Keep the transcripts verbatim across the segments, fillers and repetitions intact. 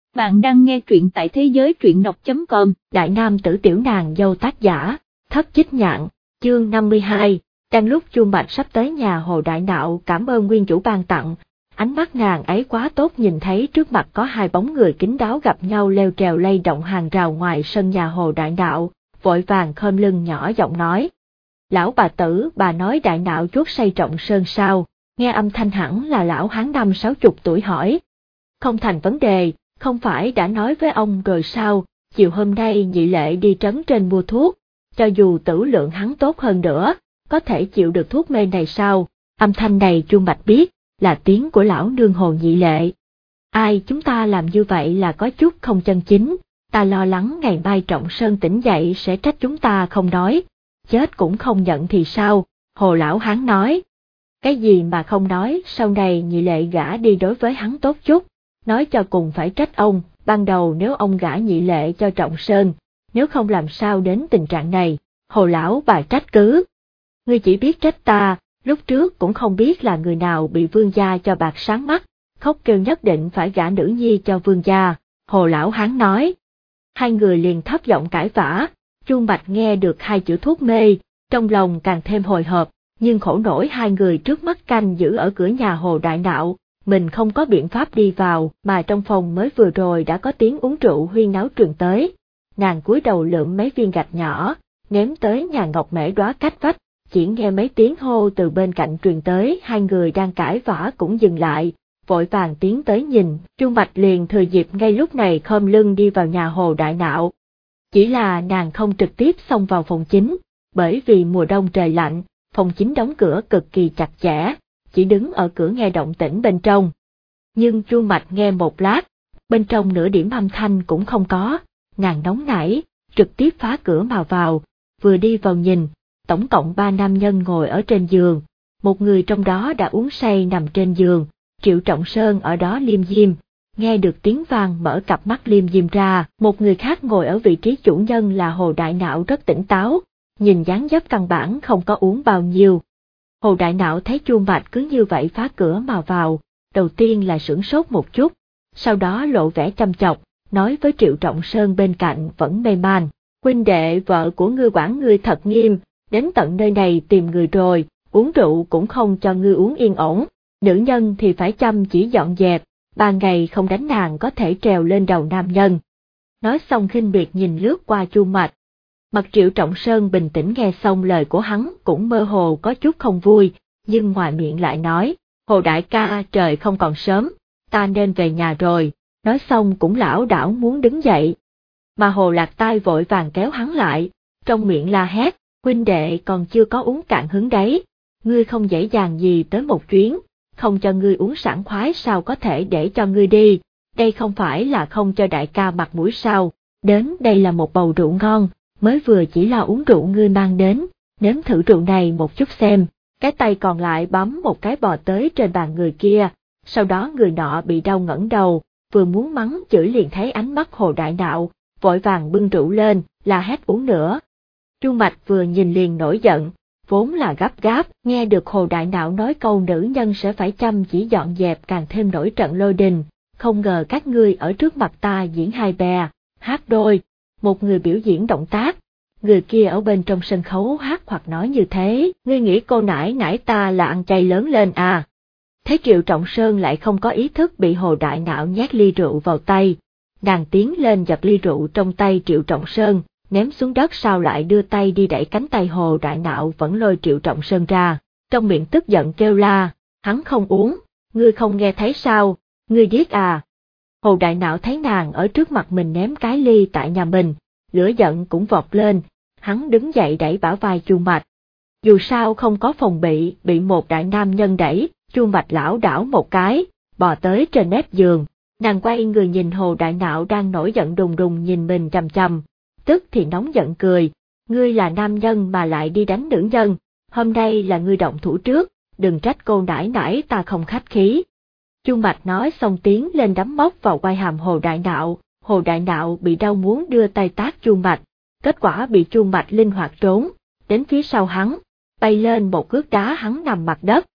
Bạn đang nghe truyện tại thế giới truyện đọc chấm com. Đại nam tử tiểu nàng dâu tác giả, Thất Chích Nhạn, chương năm mươi hai, đang lúc Chuông Bạch sắp tới nhà Hồ Đại Nạo cảm ơn nguyên chủ ban tặng, ánh mắt nàng ấy quá tốt nhìn thấy trước mặt có hai bóng người kín đáo gặp nhau leo trèo lay động hàng rào ngoài sân nhà Hồ Đại Nạo, vội vàng khom lưng nhỏ giọng nói. Lão bà tử, bà nói Đại Nạo chuốt say Trọng Sơn sao? Nghe âm thanh hẳn là lão hán năm sáu chục tuổi hỏi. Không thành vấn đề. Không phải đã nói với ông rồi sao, chiều hôm nay nhị lệ đi trấn trên mua thuốc, cho dù tử lượng hắn tốt hơn nữa, có thể chịu được thuốc mê này sao? Âm thanh này Chuông Bạch biết, là tiếng của lão nương Hồ nhị lệ. Ai chúng ta làm như vậy là có chút không chân chính, ta lo lắng ngày mai Trọng Sơn tỉnh dậy sẽ trách chúng ta không nói, chết cũng không nhận thì sao? Hồ lão hán nói. Cái gì mà không nói, sau này nhị lệ gả đi đối với hắn tốt chút. Nói cho cùng phải trách ông, ban đầu nếu ông gả nhị lệ cho Trọng Sơn, nếu không làm sao đến tình trạng này, Hồ lão bà trách cứ. Ngươi chỉ biết trách ta, lúc trước cũng không biết là người nào bị vương gia cho bạc sáng mắt, khóc kêu nhất định phải gả nữ nhi cho vương gia, Hồ lão hán nói. Hai người liền thấp giọng cãi vã, Chuông Bạch nghe được hai chữ thuốc mê, trong lòng càng thêm hồi hộp, nhưng khổ nổi hai người trước mắt canh giữ ở cửa nhà Hồ Đại Nạo. Mình không có biện pháp đi vào, mà trong phòng mới vừa rồi đã có tiếng uống rượu huyên náo truyền tới. Nàng cúi đầu lượm mấy viên gạch nhỏ, ném tới nhà Ngọc Mễ Đóa cách vách, chỉ nghe mấy tiếng hô từ bên cạnh truyền tới, hai người đang cãi vã cũng dừng lại, vội vàng tiến tới nhìn, Chuông Bạch liền thừa dịp ngay lúc này khom lưng đi vào nhà Hồ Đại Nạo. Chỉ là nàng không trực tiếp xông vào phòng chính, bởi vì mùa đông trời lạnh, phòng chính đóng cửa cực kỳ chặt chẽ. Chỉ đứng ở cửa nghe động tĩnh bên trong. Nhưng Chuông Bạch nghe một lát, bên trong nửa điểm âm thanh cũng không có, nàng nóng nảy, trực tiếp phá cửa mà vào, vừa đi vào nhìn, tổng cộng ba nam nhân ngồi ở trên giường, một người trong đó đã uống say nằm trên giường, Triệu Trọng Sơn ở đó liêm diêm, nghe được tiếng vang mở cặp mắt liêm diêm ra, một người khác ngồi ở vị trí chủ nhân là Hồ Đại Nạo rất tỉnh táo, nhìn dáng dấp căn bản không có uống bao nhiêu. Hồ Đại Nạo thấy Chuông Bạch cứ như vậy phá cửa mà vào, đầu tiên là sửng sốt một chút, sau đó lộ vẻ chăm chọc, nói với Triệu Trọng Sơn bên cạnh vẫn mê man, huynh đệ vợ của ngươi quản ngươi thật nghiêm, đến tận nơi này tìm người rồi, uống rượu cũng không cho ngươi uống yên ổn, nữ nhân thì phải chăm chỉ dọn dẹp, ba ngày không đánh nàng có thể trèo lên đầu nam nhân. Nói xong khinh biệt nhìn lướt qua Chuông Bạch. Mặt Triệu Trọng Sơn bình tĩnh nghe xong lời của hắn cũng mơ hồ có chút không vui, nhưng ngoài miệng lại nói, Hồ đại ca trời không còn sớm, ta nên về nhà rồi, nói xong cũng lảo đảo muốn đứng dậy. Mà Hồ Lạc Tai vội vàng kéo hắn lại, trong miệng la hét, huynh đệ còn chưa có uống cạn hứng đấy, ngươi không dễ dàng gì tới một chuyến, không cho ngươi uống sảng khoái sao có thể để cho ngươi đi, đây không phải là không cho đại ca mặt mũi sao, đến đây là một bầu rượu ngon. Mới vừa chỉ là uống rượu ngươi mang đến, nếm thử rượu này một chút xem, cái tay còn lại bấm một cái bò tới trên bàn người kia, sau đó người nọ bị đau ngẩng đầu, vừa muốn mắng chửi liền thấy ánh mắt Hồ Đại Nạo, vội vàng bưng rượu lên, la hét uống nữa. Chuông Bạch vừa nhìn liền nổi giận, vốn là gấp gáp, nghe được Hồ Đại Nạo nói câu nữ nhân sẽ phải chăm chỉ dọn dẹp càng thêm nổi trận lôi đình, không ngờ các ngươi ở trước mặt ta diễn hai bè, hát đôi. Một người biểu diễn động tác, người kia ở bên trong sân khấu hát hoặc nói như thế, ngươi nghĩ cô nãi nãi ta là ăn chay lớn lên à. Thấy Triệu Trọng Sơn lại không có ý thức bị Hồ Đại Nạo nhét ly rượu vào tay, nàng tiến lên giật ly rượu trong tay Triệu Trọng Sơn, ném xuống đất sau lại đưa tay đi đẩy cánh tay Hồ Đại Nạo vẫn lôi Triệu Trọng Sơn ra, trong miệng tức giận kêu la, hắn không uống, ngươi không nghe thấy sao, ngươi điếc à. Hồ Đại Nạo thấy nàng ở trước mặt mình ném cái ly tại nhà mình, lửa giận cũng vọt lên, hắn đứng dậy đẩy bả vai Chuông Bạch. Dù sao không có phòng bị, bị một đại nam nhân đẩy, Chuông Bạch lảo đảo một cái, bò tới trên mép giường, nàng quay người nhìn Hồ Đại Nạo đang nổi giận đùng đùng nhìn mình chằm chằm, tức thì nóng giận cười, ngươi là nam nhân mà lại đi đánh nữ nhân, hôm nay là ngươi động thủ trước, đừng trách cô nãi nãi ta không khách khí. Chuông Bạch nói xong tiến lên đấm móc vào quai hàm Hồ Đại Nạo, Hồ Đại Nạo bị đau muốn đưa tay tát Chuông Bạch, kết quả bị Chuông Bạch linh hoạt trốn, đến phía sau hắn, bay lên một cước đá hắn nằm mặt đất.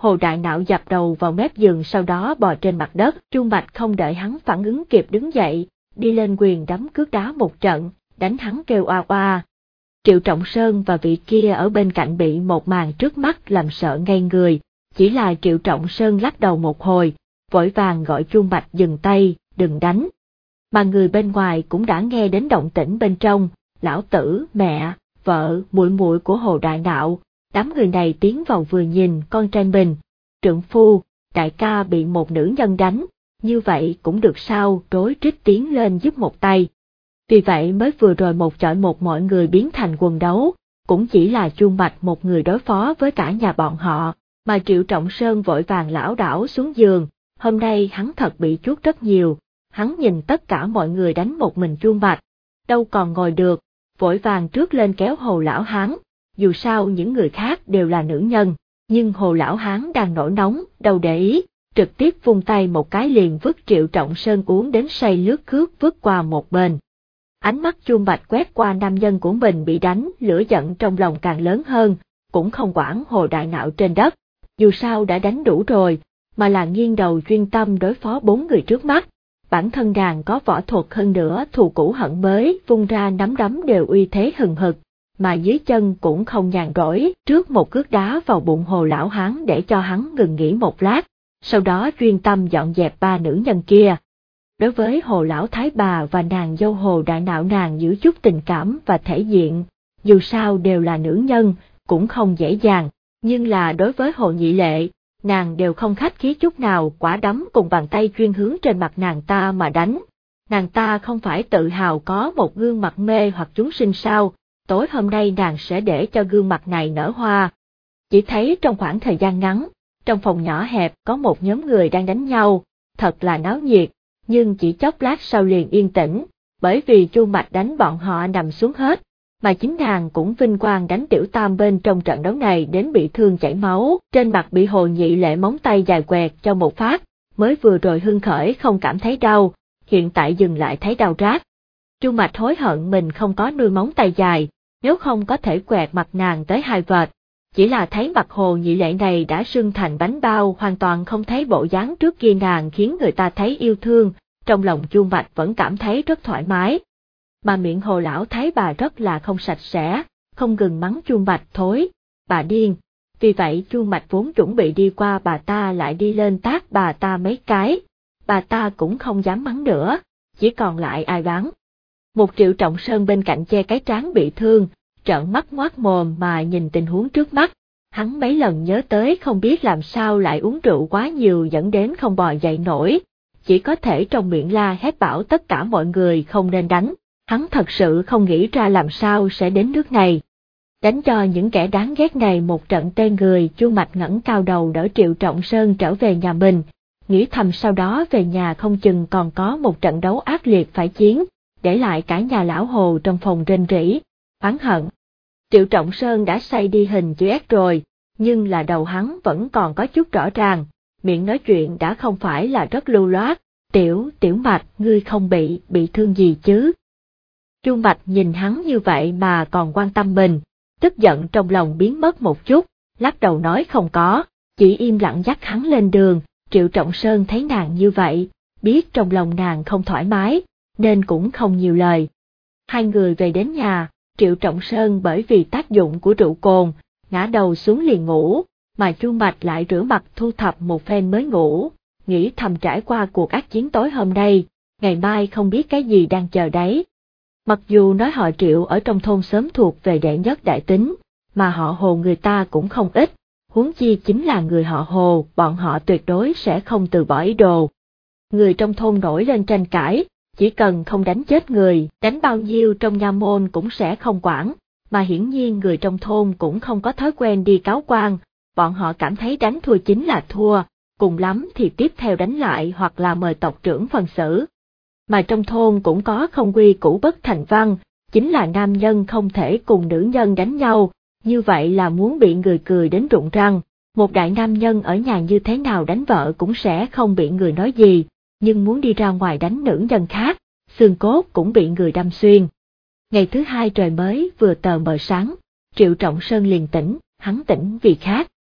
Hồ Đại Nạo dập đầu vào mép giường sau đó bò trên mặt đất. Chu Bạch không đợi hắn phản ứng kịp đứng dậy, đi lên quyền đấm cước đá một trận, đánh hắn kêu oa oa. Triệu Trọng Sơn và vị kia ở bên cạnh bị một màn trước mắt làm sợ ngây người, chỉ là Triệu Trọng Sơn lắc đầu một hồi, vội vàng gọi Chu Bạch dừng tay, đừng đánh. Mà người bên ngoài cũng đã nghe đến động tĩnh bên trong, lão tử, mẹ, vợ, muội muội của Hồ Đại Nạo, đám người này tiến vào vừa nhìn con trai mình, trượng phu, đại ca bị một nữ nhân đánh, như vậy cũng được sao, rối rít tiến lên giúp một tay. Vì vậy mới vừa rồi một chọi một mọi người biến thành quần đấu, cũng chỉ là Chu Bạch một người đối phó với cả nhà bọn họ, mà Triệu Trọng Sơn vội vàng lảo đảo xuống giường, hôm nay hắn thật bị chuốt rất nhiều, hắn nhìn tất cả mọi người đánh một mình Chu Bạch, đâu còn ngồi được, vội vàng trước lên kéo Hồ Lão Hán, dù sao những người khác đều là nữ nhân, nhưng Hồ Lão Hán đang nổi nóng, đâu để ý, trực tiếp vung tay một cái liền vứt Triệu Trọng Sơn uống đến say lướt cước vứt qua một bên. Ánh mắt Chu Bạch quét qua nam nhân của mình bị đánh, lửa giận trong lòng càng lớn hơn, cũng không quản Hồ Đại Nạo trên đất, dù sao đã đánh đủ rồi, mà là nghiêng đầu chuyên tâm đối phó bốn người trước mắt. Bản thân nàng có võ thuật hơn nữa, thù cũ hận mới, vung ra nắm đấm đều uy thế hừng hực, mà dưới chân cũng không nhàn rỗi, trước một cước đá vào bụng Hồ Lão Hán để cho hắn ngừng nghỉ một lát, sau đó chuyên tâm dọn dẹp ba nữ nhân kia. Đối với Hồ Lão Thái bà và nàng dâu Hồ Đại Nạo nàng giữ chút tình cảm và thể diện, dù sao đều là nữ nhân, cũng không dễ dàng, nhưng là đối với Hồ Nhị Lệ, nàng đều không khách khí chút nào, quả đấm cùng bàn tay chuyên hướng trên mặt nàng ta mà đánh. Nàng ta không phải tự hào có một gương mặt mê hoặc chúng sinh sao, tối hôm nay nàng sẽ để cho gương mặt này nở hoa. Chỉ thấy trong khoảng thời gian ngắn, trong phòng nhỏ hẹp có một nhóm người đang đánh nhau, thật là náo nhiệt, nhưng chỉ chốc lát sau liền yên tĩnh, bởi vì Chu Bạch đánh bọn họ nằm xuống hết, mà chính nàng cũng vinh quang đánh Tiểu Tam bên trong trận đấu này đến bị thương chảy máu, trên mặt bị Hồ Nhị Lệ móng tay dài quẹt cho một phát, mới vừa rồi hưng khởi không cảm thấy đau, hiện tại dừng lại thấy đau rát. Chu Bạch hối hận mình không có nuôi móng tay dài, nếu không có thể quẹt mặt nàng tới hai vệt. Chỉ là thấy mặt Hồ Nhị Lệ này đã sưng thành bánh bao, hoàn toàn không thấy bộ dáng trước kia nàng khiến người ta thấy yêu thương, trong lòng Chu Bạch vẫn cảm thấy rất thoải mái. Mà miệng Hồ Lão Thái bà rất là không sạch sẽ, không ngừng mắng Chu Bạch thối, bà điên. Vì vậy Chu Bạch vốn chuẩn bị đi qua bà ta lại đi lên tát bà ta mấy cái, bà ta cũng không dám mắng nữa, chỉ còn lại ai bán. Một Triệu Trọng Sơn bên cạnh che cái trán bị thương, trợn mắt ngoác mồm mà nhìn tình huống trước mắt, hắn mấy lần nhớ tới không biết làm sao lại uống rượu quá nhiều dẫn đến không bò dậy nổi, chỉ có thể trong miệng la hét bảo tất cả mọi người không nên đánh, hắn thật sự không nghĩ ra làm sao sẽ đến nước này. Đánh cho những kẻ đáng ghét này một trận tê người, Chu Bạch ngẩng cao đầu đỡ Triệu Trọng Sơn trở về nhà mình, nghĩ thầm sau đó về nhà không chừng còn có một trận đấu ác liệt phải chiến, để lại cả nhà lão Hồ trong phòng rên rỉ, oán hận. Triệu Trọng Sơn đã say đi hình chữ S rồi, nhưng là đầu hắn vẫn còn có chút rõ ràng, miệng nói chuyện đã không phải là rất lưu loát, tiểu, tiểu Bạch, ngươi không bị, bị thương gì chứ? Chu Bạch nhìn hắn như vậy mà còn quan tâm mình, tức giận trong lòng biến mất một chút, lắc đầu nói không có, chỉ im lặng dắt hắn lên đường. Triệu Trọng Sơn thấy nàng như vậy, biết trong lòng nàng không thoải mái, nên cũng không nhiều lời. Hai người về đến nhà, Triệu Trọng Sơn bởi vì tác dụng của rượu cồn, ngã đầu xuống liền ngủ, mà Chu Bạch lại rửa mặt thu thập một phen mới ngủ, nghĩ thầm trải qua cuộc ác chiến tối hôm nay, ngày mai không biết cái gì đang chờ đấy. Mặc dù nói họ Triệu ở trong thôn sớm thuộc về đệ nhất đại tín, mà họ Hồ người ta cũng không ít, huống chi chính là người họ Hồ, bọn họ tuyệt đối sẽ không từ bỏ ý đồ. Người trong thôn nổi lên tranh cãi, chỉ cần không đánh chết người, đánh bao nhiêu trong nha môn cũng sẽ không quản, mà hiển nhiên người trong thôn cũng không có thói quen đi cáo quan, bọn họ cảm thấy đánh thua chính là thua, cùng lắm thì tiếp theo đánh lại hoặc là mời tộc trưởng phân xử. Mà trong thôn cũng có không quy củ bất thành văn, chính là nam nhân không thể cùng nữ nhân đánh nhau, như vậy là muốn bị người cười đến rụng răng. Một đại nam nhân ở nhà như thế nào đánh vợ cũng sẽ không bị người nói gì, nhưng muốn đi ra ngoài đánh nữ nhân khác, xương cốt cũng bị người đâm xuyên. Ngày thứ hai trời mới vừa tờ mờ sáng, Triệu Trọng Sơn liền tỉnh, hắn tỉnh vì khác,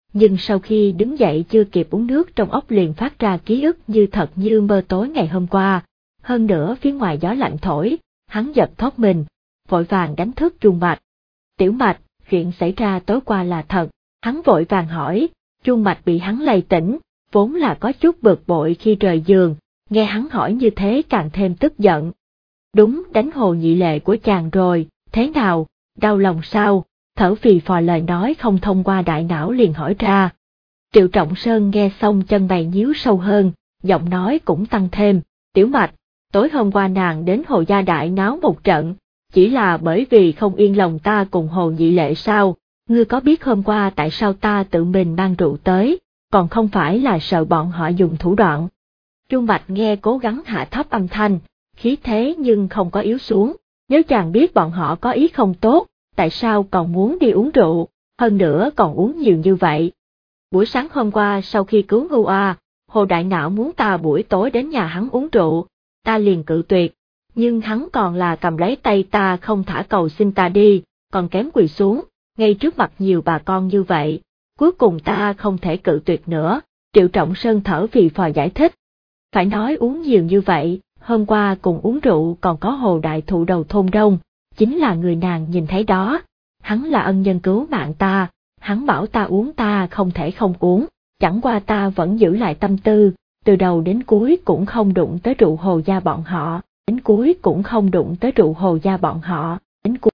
nhưng sau khi đứng dậy chưa kịp uống nước trong óc liền phát ra ký ức như thật như mơ tối ngày hôm qua. Hơn nữa phía ngoài gió lạnh thổi, hắn giật thoát mình, vội vàng đánh thức Chuông Mạch. Tiểu Mạch, chuyện xảy ra tối qua là thật, hắn vội vàng hỏi. Chuông Mạch bị hắn lay tỉnh, vốn là có chút bực bội khi rời giường, nghe hắn hỏi như thế càng thêm tức giận. Đúng, đánh Hồ Nhị Lệ của chàng rồi, thế nào, đau lòng sao? Thở phì phò lời nói không thông qua đại não liền hỏi ra. Triệu Trọng Sơn nghe xong chân mày nhíu sâu hơn, giọng nói cũng tăng thêm. Tiểu Mạch, tối hôm qua nàng đến Hồ Gia Đại náo một trận, chỉ là bởi vì không yên lòng ta cùng Hồ Nhị Lệ sao? Ngươi có biết hôm qua tại sao ta tự mình mang rượu tới, còn không phải là sợ bọn họ dùng thủ đoạn. Chuông Mạch nghe cố gắng hạ thấp âm thanh, khí thế nhưng không có yếu xuống. Nếu chàng biết bọn họ có ý không tốt, tại sao còn muốn đi uống rượu, hơn nữa còn uống nhiều như vậy? Buổi sáng hôm qua sau khi cứu Ngưu A, Hồ Đại Não muốn ta buổi tối đến nhà hắn uống rượu, ta liền cự tuyệt, nhưng hắn còn là cầm lấy tay ta không thả cầu xin ta đi, còn kém quỳ xuống, ngay trước mặt nhiều bà con như vậy, cuối cùng ta không thể cự tuyệt nữa. Triệu Trọng Sơn thở phì phò giải thích. Phải nói uống nhiều như vậy, hôm qua cùng uống rượu còn có Hồ Đại Thụ đầu thôn Đông, chính là người nàng nhìn thấy đó, hắn là ân nhân cứu mạng ta, hắn bảo ta uống ta không thể không uống, chẳng qua ta vẫn giữ lại tâm tư, từ đầu đến cuối cũng không đụng tới rượu Hồ Gia bọn họ, đến cuối cũng không đụng tới rượu Hồ Gia bọn họ, đến cuối